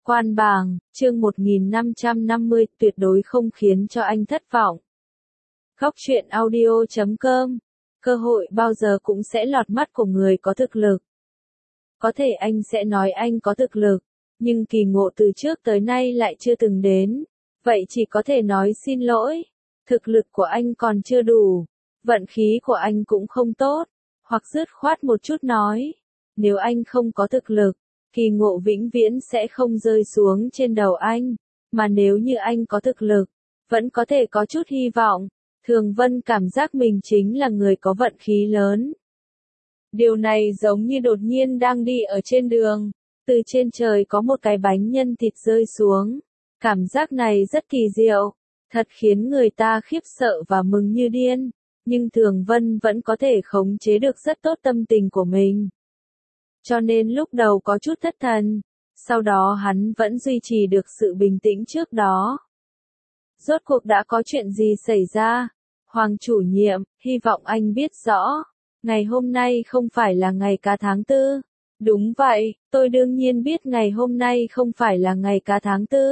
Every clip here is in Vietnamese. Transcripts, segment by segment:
Quan bàng, chương 1550, tuyệt đối không khiến cho anh thất vọng. Góc truyện audio.com, cơ hội bao giờ cũng sẽ lọt mắt của người có thực lực. Có thể anh sẽ nói anh có thực lực, nhưng kỳ ngộ từ trước tới nay lại chưa từng đến. Vậy chỉ có thể nói xin lỗi, thực lực của anh còn chưa đủ, vận khí của anh cũng không tốt, hoặc dứt khoát một chút nói, nếu anh không có thực lực, kỳ ngộ vĩnh viễn sẽ không rơi xuống trên đầu anh, mà nếu như anh có thực lực, vẫn có thể có chút hy vọng. Thường Vân cảm giác mình chính là người có vận khí lớn. Điều này giống như đột nhiên đang đi ở trên đường, từ trên trời có một cái bánh nhân thịt rơi xuống. Cảm giác này rất kỳ diệu, thật khiến người ta khiếp sợ và mừng như điên, nhưng Thường Vân vẫn có thể khống chế được rất tốt tâm tình của mình. Cho nên lúc đầu có chút thất thần, sau đó hắn vẫn duy trì được sự bình tĩnh trước đó. Rốt cuộc đã có chuyện gì xảy ra? Hoàng chủ nhiệm, hy vọng anh biết rõ. Ngày hôm nay không phải là ngày cá tháng 4. Đúng vậy, tôi đương nhiên biết ngày hôm nay không phải là ngày cá tháng 4.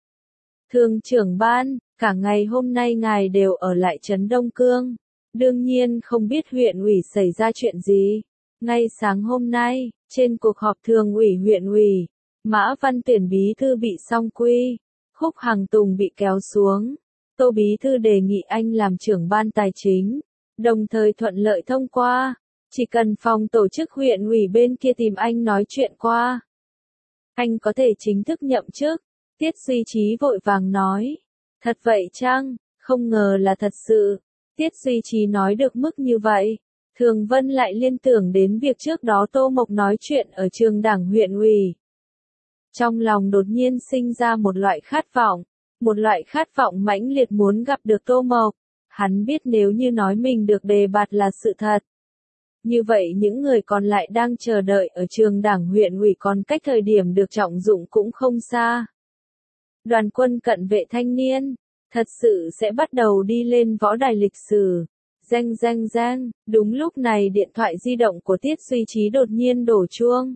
Thường trưởng ban, cả ngày hôm nay ngài đều ở lại trấn Đông Cương. Đương nhiên không biết huyện ủy xảy ra chuyện gì. Ngay sáng hôm nay, trên cuộc họp thường ủy huyện ủy, Mã Văn Tuyển bí thư bị song quy, Khúc Hằng Tùng bị kéo xuống. Tô bí thư đề nghị anh làm trưởng ban tài chính, đồng thời thuận lợi thông qua, chỉ cần phòng tổ chức huyện ủy bên kia tìm anh nói chuyện qua. Anh có thể chính thức nhậm chức. Tiết Duy Chí vội vàng nói. Thật vậy chăng? Không ngờ là thật sự. Tiết Duy Chí nói được mức như vậy. Thường Vân lại liên tưởng đến việc trước đó Tô Mộc nói chuyện ở trường đảng huyện ủy. Trong lòng đột nhiên sinh ra một loại khát vọng mãnh liệt muốn gặp được Tô Mộc. Hắn biết nếu như nói mình được đề bạt là sự thật. Như vậy những người còn lại đang chờ đợi ở trường đảng huyện ủy còn cách thời điểm được trọng dụng cũng không xa. Đoàn quân cận vệ thanh niên, thật sự sẽ bắt đầu đi lên võ đài lịch sử. Reng, đúng lúc này điện thoại di động của Tiết Duy Chí đột nhiên đổ chuông.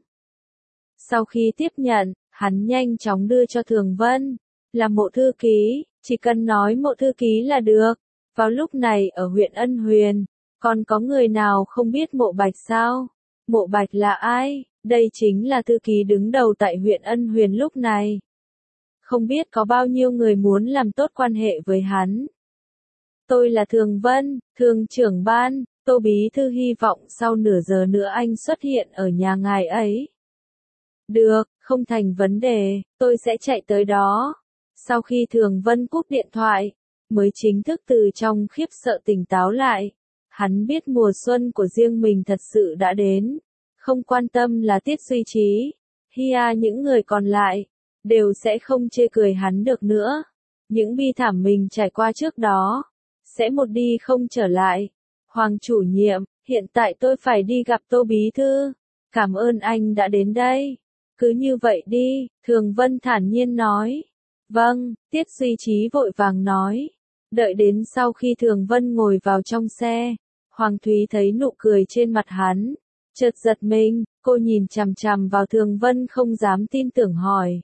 Sau khi tiếp nhận, hắn nhanh chóng đưa cho Thường Vân, là Mộ thư ký, chỉ cần nói Mộ thư ký là được. Vào lúc này ở huyện Ân Huyền, còn có người nào không biết Mộ Bạch sao? Mộ Bạch là ai? Đây chính là thư ký đứng đầu tại huyện Ân Huyền lúc này. Không biết có bao nhiêu người muốn làm tốt quan hệ với hắn. Tôi là Thường Vân, thường trưởng ban, Tô bí thư hy vọng sau nửa giờ nữa anh xuất hiện ở nhà ngài ấy. Được, không thành vấn đề, tôi sẽ chạy tới đó. Sau khi Thường Vân cúp điện thoại, mới chính thức từ trong khiếp sợ tỉnh táo lại. Hắn biết mùa xuân của riêng mình thật sự đã đến. Không quan tâm là Tiết Duy Chí, những người còn lại, đều sẽ không chê cười hắn được nữa. Những bi thảm mình trải qua trước đó, sẽ một đi không trở lại. Hoàng chủ nhiệm, hiện tại tôi phải đi gặp Tô bí thư. Cảm ơn anh đã đến đây. Cứ như vậy đi, Thường Vân thản nhiên nói. Vâng, Tiết Duy Chí vội vàng nói. Đợi đến sau khi Thường Vân ngồi vào trong xe, Hoàng Thúy thấy nụ cười trên mặt hắn, chợt giật mình, cô nhìn chằm chằm vào Thường Vân không dám tin tưởng hỏi.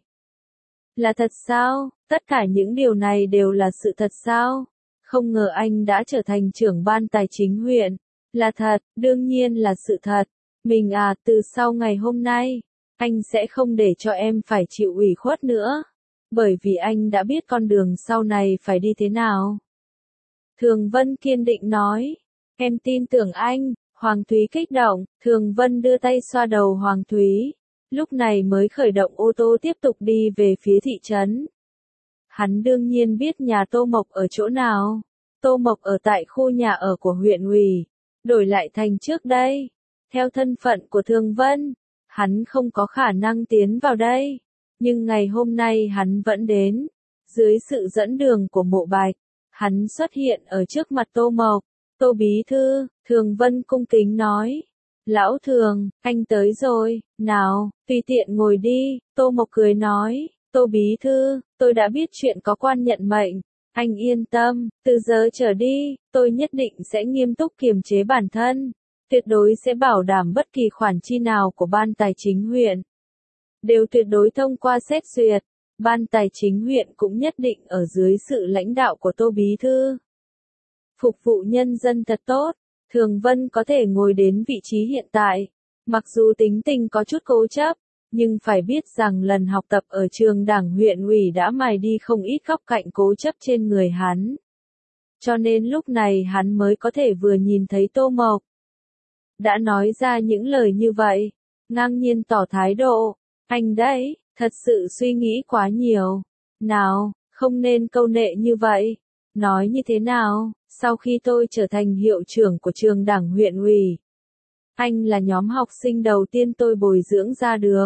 Là thật sao? Tất cả những điều này đều là sự thật sao? Không ngờ anh đã trở thành trưởng ban tài chính huyện. Là thật, đương nhiên là sự thật. Mình từ sau ngày hôm nay, anh sẽ không để cho em phải chịu ủy khuất nữa. Bởi vì anh đã biết con đường sau này phải đi thế nào. Thường Vân kiên định nói. Em tin tưởng anh. Hoàng Thúy kích động. Thường Vân đưa tay xoa đầu Hoàng Thúy. Lúc này mới khởi động ô tô tiếp tục đi về phía thị trấn. Hắn đương nhiên biết nhà Tô Mộc ở chỗ nào. Tô Mộc ở tại khu nhà ở của huyện ủy. Đổi lại thành trước đây. Theo thân phận của Thường Vân, hắn không có khả năng tiến vào đây. Nhưng ngày hôm nay hắn vẫn đến. Dưới sự dẫn đường của Mộ Bạch, hắn xuất hiện ở trước mặt Tô Mộc. Tô bí thư, Thường Vân cung kính nói. Lão Thường, anh tới rồi, nào, tùy tiện ngồi đi. Tô Mộc cười nói. Tô bí thư, tôi đã biết chuyện có quan nhận mệnh. Anh yên tâm, từ giờ trở đi, tôi nhất định sẽ nghiêm túc kiềm chế bản thân. Tuyệt đối sẽ bảo đảm bất kỳ khoản chi nào của ban tài chính huyện đều tuyệt đối thông qua xét duyệt. Ban Tài chính huyện cũng nhất định ở dưới sự lãnh đạo của Tô Bí Thư. Phục vụ nhân dân thật tốt, Thường Vân có thể ngồi đến vị trí hiện tại. Mặc dù tính tình có chút cố chấp, nhưng phải biết rằng lần học tập ở trường đảng huyện ủy đã mài đi không ít góc cạnh cố chấp trên người hắn. Cho nên lúc này hắn mới có thể vừa nhìn thấy Tô Mộc đã nói ra những lời như vậy, ngang nhiên tỏ thái độ, anh đấy, thật sự suy nghĩ quá nhiều. Nào, không nên câu nệ như vậy. Nói như thế nào, sau khi tôi trở thành hiệu trưởng của trường đảng huyện ủy, anh là nhóm học sinh đầu tiên tôi bồi dưỡng ra được.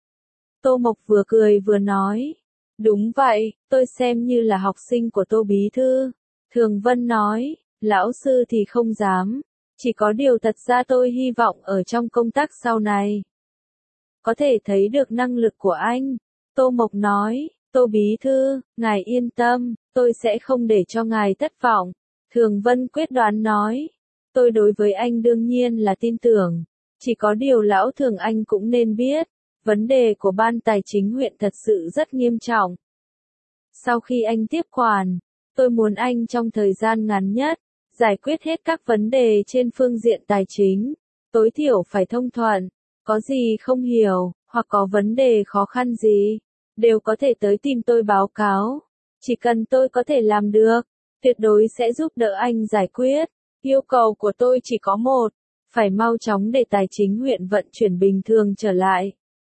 Tô Mộc vừa cười vừa nói, đúng vậy, tôi xem như là học sinh của Tô Bí Thư. Thường Vân nói, lão sư thì không dám, chỉ có điều thật ra tôi hy vọng ở trong công tác sau này có thể thấy được năng lực của anh. Tô Mộc nói, Tô Bí Thư, ngài yên tâm, tôi sẽ không để cho ngài thất vọng. Thường Vân quyết đoán nói, tôi đối với anh đương nhiên là tin tưởng, chỉ có điều lão Thường anh cũng nên biết, vấn đề của Ban Tài chính huyện thật sự rất nghiêm trọng. Sau khi anh tiếp quản, tôi muốn anh trong thời gian ngắn nhất, giải quyết hết các vấn đề trên phương diện tài chính, tối thiểu phải thông thuận, có gì không hiểu, hoặc có vấn đề khó khăn gì, đều có thể tới tìm tôi báo cáo. Chỉ cần tôi có thể làm được, tuyệt đối sẽ giúp đỡ anh giải quyết. Yêu cầu của tôi chỉ có một, phải mau chóng để tài chính huyện vận chuyển bình thường trở lại.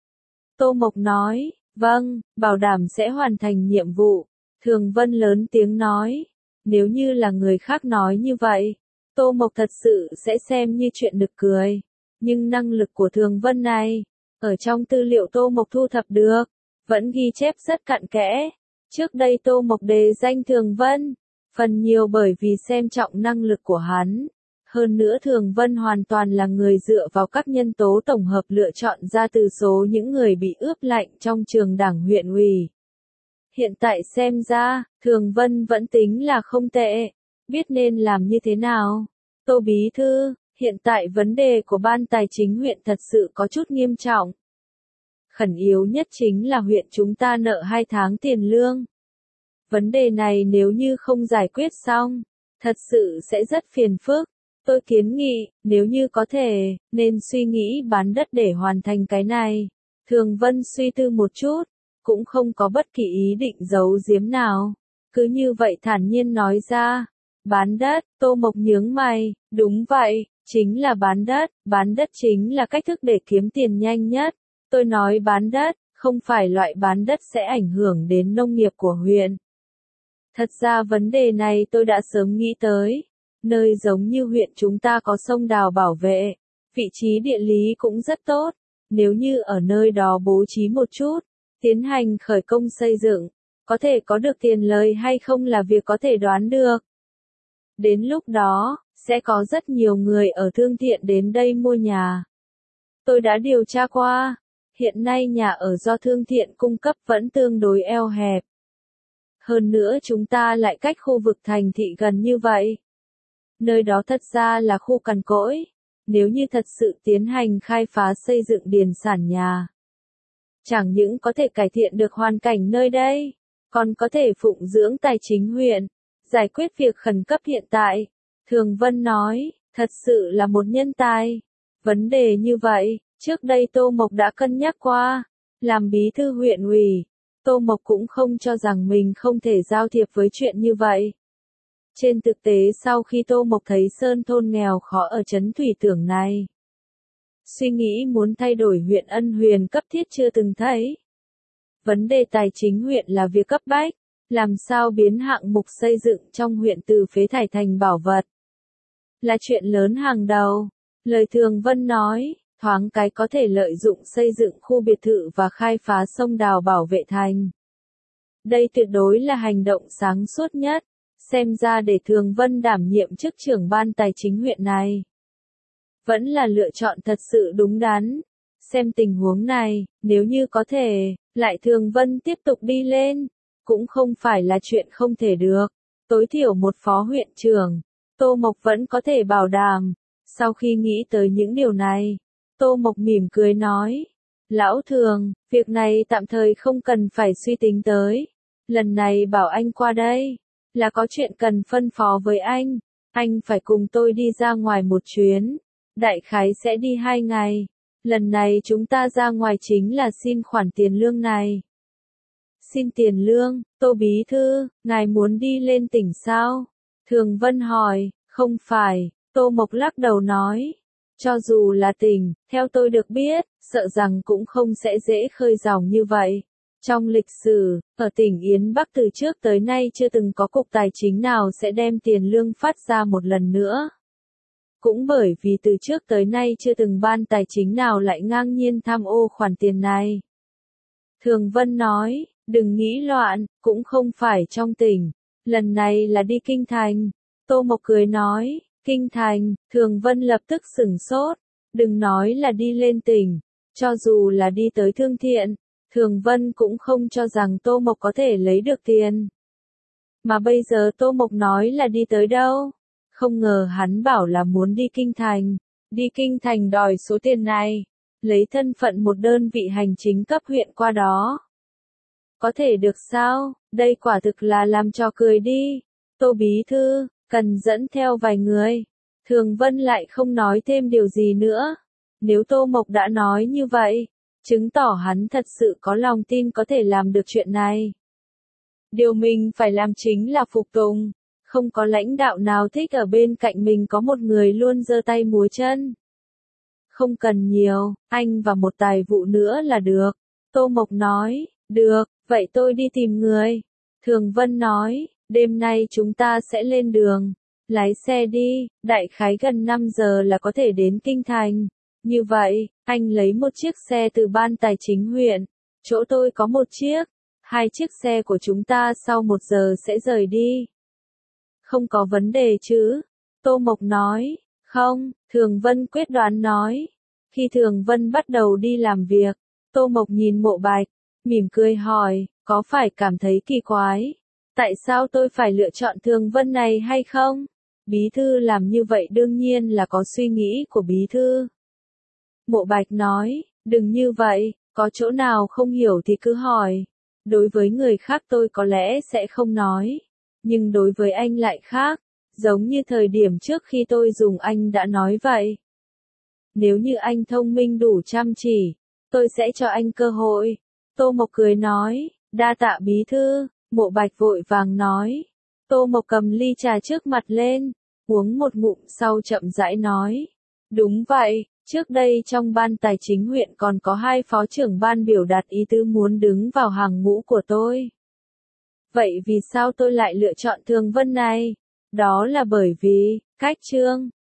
Tô Mộc nói, vâng, bảo đảm sẽ hoàn thành nhiệm vụ. Thường Vân lớn tiếng nói, nếu như là người khác nói như vậy, Tô Mộc thật sự sẽ xem như chuyện nực cười. Nhưng năng lực của Thường Vân này, ở trong tư liệu Tô Mộc thu thập được, vẫn ghi chép rất cặn kẽ. Trước đây Tô Mộc đề danh Thường Vân, phần nhiều bởi vì xem trọng năng lực của hắn. Hơn nữa Thường Vân hoàn toàn là người dựa vào các nhân tố tổng hợp lựa chọn ra từ số những người bị ướp lạnh trong trường đảng huyện ủy. Hiện tại xem ra, Thường Vân vẫn tính là không tệ, biết nên làm như thế nào. Tô Bí Thư, hiện tại vấn đề của Ban Tài chính huyện thật sự có chút nghiêm trọng. Khẩn yếu nhất chính là huyện chúng ta nợ 2 tháng tiền lương. Vấn đề này nếu như không giải quyết xong, thật sự sẽ rất phiền phức. Tôi kiến nghị, nếu như có thể, nên suy nghĩ bán đất để hoàn thành cái này. Thường Vân suy tư một chút, cũng không có bất kỳ ý định giấu giếm nào. Cứ như vậy thản nhiên nói ra. Bán đất, Tô Mộc nhướng mày, đúng vậy, chính là bán đất chính là cách thức để kiếm tiền nhanh nhất. Tôi nói bán đất, không phải loại bán đất sẽ ảnh hưởng đến nông nghiệp của huyện. Thật ra vấn đề này tôi đã sớm nghĩ tới. Nơi giống như huyện chúng ta có sông đào bảo vệ, vị trí địa lý cũng rất tốt. Nếu như ở nơi đó bố trí một chút, tiến hành khởi công xây dựng, có thể có được tiền lời hay không là việc có thể đoán được. Đến lúc đó, sẽ có rất nhiều người ở Thương Thiện đến đây mua nhà. Tôi đã điều tra qua, hiện nay nhà ở do Thương Thiện cung cấp vẫn tương đối eo hẹp. Hơn nữa chúng ta lại cách khu vực thành thị gần như vậy. Nơi đó thật ra là khu cằn cỗi, nếu như thật sự tiến hành khai phá xây dựng điền sản nhà. Chẳng những có thể cải thiện được hoàn cảnh nơi đây, còn có thể phụng dưỡng tài chính huyện, giải quyết việc khẩn cấp hiện tại. Thường Vân nói, thật sự là một nhân tài. Vấn đề như vậy, trước đây Tô Mộc đã cân nhắc qua. Làm bí thư huyện ủy, Tô Mộc cũng không cho rằng mình không thể giao thiệp với chuyện như vậy. Trên thực tế sau khi Tô Mộc thấy Sơn thôn nghèo khó ở trấn Thủy Tưởng này, suy nghĩ muốn thay đổi huyện Ân Huyền cấp thiết chưa từng thấy. Vấn đề tài chính huyện là việc cấp bách, làm sao biến hạng mục xây dựng trong huyện từ phế thải thành bảo vật. Là chuyện lớn hàng đầu. Lời Thường Vân nói, thoáng cái có thể lợi dụng xây dựng khu biệt thự và khai phá sông đào bảo vệ thành. Đây tuyệt đối là hành động sáng suốt nhất. Xem ra để Thường Vân đảm nhiệm chức trưởng ban tài chính huyện này, vẫn là lựa chọn thật sự đúng đắn. Xem tình huống này, nếu như có thể, lại Thường Vân tiếp tục đi lên, cũng không phải là chuyện không thể được. Tối thiểu một phó huyện trưởng, Tô Mộc vẫn có thể bảo đảm. Sau khi nghĩ tới những điều này, Tô Mộc mỉm cười nói, Lão Thường, Việc này tạm thời không cần phải suy tính tới. Lần này bảo anh qua đây, là có chuyện cần phân phó với anh. Anh phải cùng tôi đi ra ngoài một chuyến. Đại khái sẽ đi 2 ngày. Lần này chúng ta ra ngoài chính là xin khoản tiền lương này. Xin tiền lương, Tô bí thư, ngài muốn đi lên tỉnh sao? Thường Vân hỏi, không phải, Tô Mộc lắc đầu nói. Cho dù là tỉnh, theo tôi được biết, sợ rằng cũng không sẽ dễ khơi dòng như vậy. Trong lịch sử, ở tỉnh Yến Bắc từ trước tới nay chưa từng có cục tài chính nào sẽ đem tiền lương phát ra một lần nữa. Cũng bởi vì từ trước tới nay chưa từng ban tài chính nào lại ngang nhiên tham ô khoản tiền này. Thường Vân nói, đừng nghĩ loạn, cũng không phải trong tỉnh, lần này là đi Kinh Thành. Tô Mộc cười nói, Kinh Thành, Thường Vân lập tức sửng sốt, đừng nói là đi lên tỉnh, cho dù là đi tới Thương Thiện, Thường Vân cũng không cho rằng Tô Mộc có thể lấy được tiền. Mà bây giờ Tô Mộc nói là đi tới đâu? Không ngờ hắn bảo là muốn đi Kinh Thành. Đi Kinh Thành đòi số tiền này. Lấy thân phận một đơn vị hành chính cấp huyện qua đó. Có thể được sao? Đây quả thực là làm trò cười đi. Tô bí thư, cần dẫn theo vài người. Thường Vân lại không nói thêm điều gì nữa. Nếu Tô Mộc đã nói như vậy, chứng tỏ hắn thật sự có lòng tin có thể làm được chuyện này. Điều mình phải làm chính là phục tùng. Không có lãnh đạo nào thích ở bên cạnh mình có một người luôn giơ tay múa chân. Không cần nhiều, anh và một tài vụ nữa là được. Tô Mộc nói, được, vậy tôi đi tìm người. Thường Vân nói, đêm nay chúng ta sẽ lên đường. Lái xe đi, đại khái gần 5 giờ là có thể đến Kinh Thành. Như vậy, anh lấy một chiếc xe từ ban tài chính huyện. Chỗ tôi có một chiếc. 2 chiếc xe của chúng ta sau 1 giờ sẽ rời đi. Không có vấn đề chứ? Tô Mộc nói, không, Thường Vân quyết đoán nói. Khi Thường Vân bắt đầu đi làm việc, Tô Mộc nhìn Mộ Bạch, mỉm cười hỏi, có phải cảm thấy kỳ quái? Tại sao tôi phải lựa chọn Thường Vân này hay không? Bí thư làm như vậy đương nhiên là có suy nghĩ của bí thư. Mộ Bạch nói, đừng như vậy, có chỗ nào không hiểu thì cứ hỏi. Đối với người khác tôi có lẽ sẽ không nói. Nhưng đối với anh lại khác, giống như thời điểm trước khi tôi dùng anh đã nói vậy. Nếu như anh thông minh đủ chăm chỉ, tôi sẽ cho anh cơ hội. Tô Mộc cười nói, đa tạ bí thư. Mộ Bạch vội vàng nói. Tô Mộc cầm ly trà trước mặt lên, uống một ngụm sau chậm rãi nói. Đúng vậy, trước đây trong ban tài chính huyện còn có 2 phó trưởng ban biểu đạt ý tứ muốn đứng vào hàng ngũ của tôi. Vậy vì sao tôi lại lựa chọn Thường Vân này? Đó là bởi vì, cách trương,